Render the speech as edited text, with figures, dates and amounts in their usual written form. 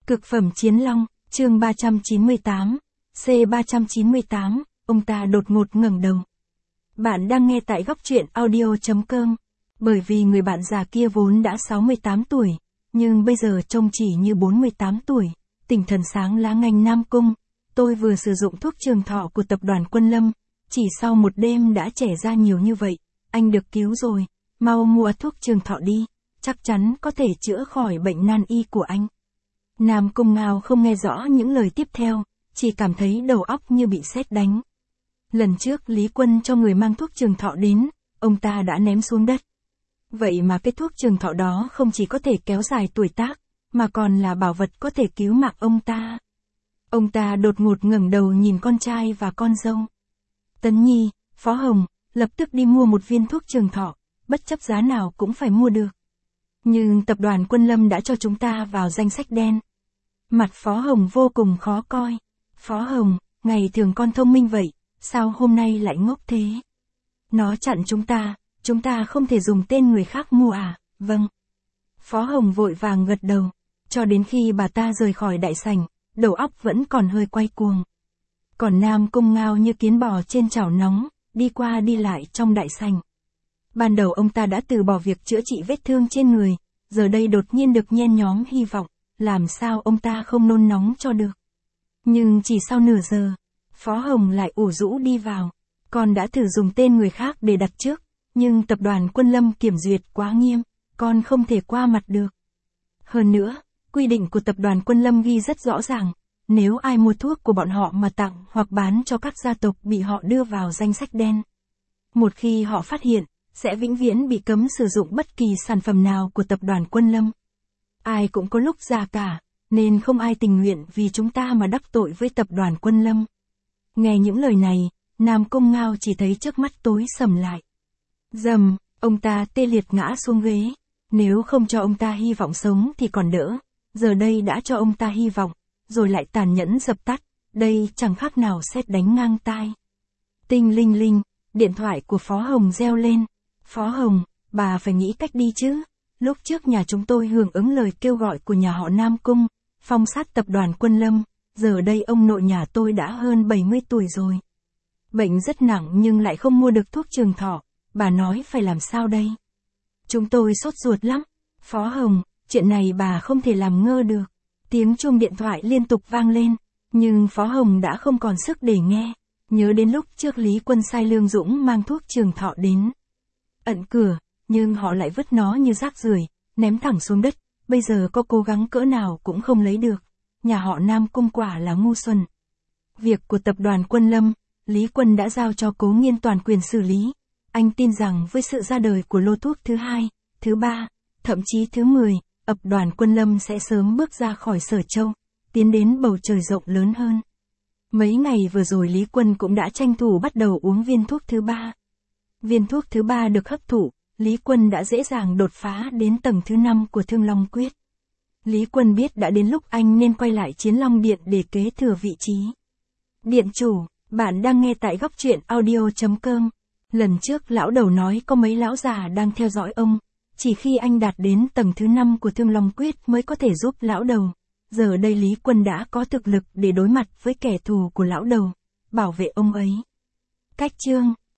Cực phẩm chiến long, chương 398, C398, ông ta đột ngột ngẩng đầu. Bạn đang nghe tại góc truyện audio.com. Bởi vì người bạn già kia vốn đã 68 tuổi, nhưng bây giờ trông chỉ như 48 tuổi, tinh thần sáng lá ngành Nam Cung. Tôi vừa sử dụng thuốc trường thọ của tập đoàn Quân Lâm, chỉ sau một đêm đã trẻ ra nhiều như vậy. Anh được cứu rồi, mau mua thuốc trường thọ đi, chắc chắn có thể chữa khỏi bệnh nan y của anh. Nam Cung Ngao không nghe rõ những lời tiếp theo, chỉ cảm thấy đầu óc như bị sét đánh. Lần trước Lý Quân cho người mang thuốc trường thọ đến, ông ta đã ném xuống đất. Vậy mà cái thuốc trường thọ đó không chỉ có thể kéo dài tuổi tác, mà còn là bảo vật có thể cứu mạng ông ta. Ông ta đột ngột ngẩng đầu nhìn con trai và con dâu. Tấn Nhi, Phó Hồng, lập tức đi mua một viên thuốc trường thọ, bất chấp giá nào cũng phải mua được. Nhưng tập đoàn Quân Lâm đã cho chúng ta vào danh sách đen. Mặt Phó Hồng vô cùng khó coi. Phó Hồng, ngày thường con thông minh vậy, sao hôm nay lại ngốc thế? Nó chặn chúng ta không thể dùng tên người khác mua à? Vâng. Phó Hồng vội vàng gật đầu, cho đến khi bà ta rời khỏi đại sảnh, đầu óc vẫn còn hơi quay cuồng. Còn Nam Cung Ngao như kiến bò trên chảo nóng, đi qua đi lại trong đại sảnh. Ban đầu ông ta đã từ bỏ việc chữa trị vết thương trên người, giờ đây đột nhiên được nhen nhóm hy vọng, làm sao ông ta không nôn nóng cho được. Nhưng chỉ sau nửa giờ, Phó Hồng lại ủ rũ đi vào. Con đã thử dùng tên người khác để đặt trước, nhưng tập đoàn Quân Lâm kiểm duyệt quá nghiêm, con không thể qua mặt được. Hơn nữa, quy định của tập đoàn Quân Lâm ghi rất rõ ràng, nếu ai mua thuốc của bọn họ mà tặng hoặc bán cho các gia tộc bị họ đưa vào danh sách đen. Một khi họ phát hiện, sẽ vĩnh viễn bị cấm sử dụng bất kỳ sản phẩm nào của tập đoàn Quân Lâm. Ai cũng có lúc già cả, nên không ai tình nguyện vì chúng ta mà đắc tội với tập đoàn Quân Lâm. Nghe những lời này, Nam Cung Ngao chỉ thấy trước mắt tối sầm lại. Dầm, ông ta tê liệt ngã xuống ghế. Nếu không cho ông ta hy vọng sống thì còn đỡ, giờ đây đã cho ông ta hy vọng, rồi lại tàn nhẫn dập tắt, đây chẳng khác nào sét đánh ngang tai. Tinh linh linh, điện thoại của Phó Hồng reo lên. Phó Hồng, bà phải nghĩ cách đi chứ. Lúc trước nhà chúng tôi hưởng ứng lời kêu gọi của nhà họ Nam Cung, phong sát tập đoàn Quân Lâm, giờ đây ông nội nhà tôi đã hơn 70 tuổi rồi. Bệnh rất nặng nhưng lại không mua được thuốc trường thọ, bà nói phải làm sao đây? Chúng tôi sốt ruột lắm. Phó Hồng, chuyện này bà không thể làm ngơ được. Tiếng chuông điện thoại liên tục vang lên, nhưng Phó Hồng đã không còn sức để nghe. Nhớ đến lúc trước Lý Quân sai Lương Dũng mang thuốc trường thọ đến. Ẩn cửa, nhưng họ lại vứt nó như rác rưởi, ném thẳng xuống đất, bây giờ có cố gắng cỡ nào cũng không lấy được. Nhà họ Nam Cung quả là ngu xuẩn. Việc của tập đoàn Quân Lâm, Lý Quân đã giao cho Cố Nghiên toàn quyền xử lý. Anh tin rằng với sự ra đời của lô thuốc thứ 2, thứ 3, thậm chí thứ 10, tập đoàn Quân Lâm sẽ sớm bước ra khỏi Sở Châu, tiến đến bầu trời rộng lớn hơn. Mấy ngày vừa rồi Lý Quân cũng đã tranh thủ bắt đầu uống viên thuốc thứ 3. Viên thuốc thứ 3 được hấp thụ, Lý Quân đã dễ dàng đột phá đến tầng thứ 5 của Thương Long Quyết. Lý Quân biết đã đến lúc anh nên quay lại Chiến Long Điện để kế thừa vị trí. Điện chủ, bạn đang nghe tại góc truyện audio.com. Lần trước lão đầu nói có mấy lão già đang theo dõi ông, chỉ khi anh đạt đến tầng thứ 5 của Thương Long Quyết mới có thể giúp lão đầu. Giờ đây Lý Quân đã có thực lực để đối mặt với kẻ thù của lão đầu, bảo vệ ông ấy. Cách chương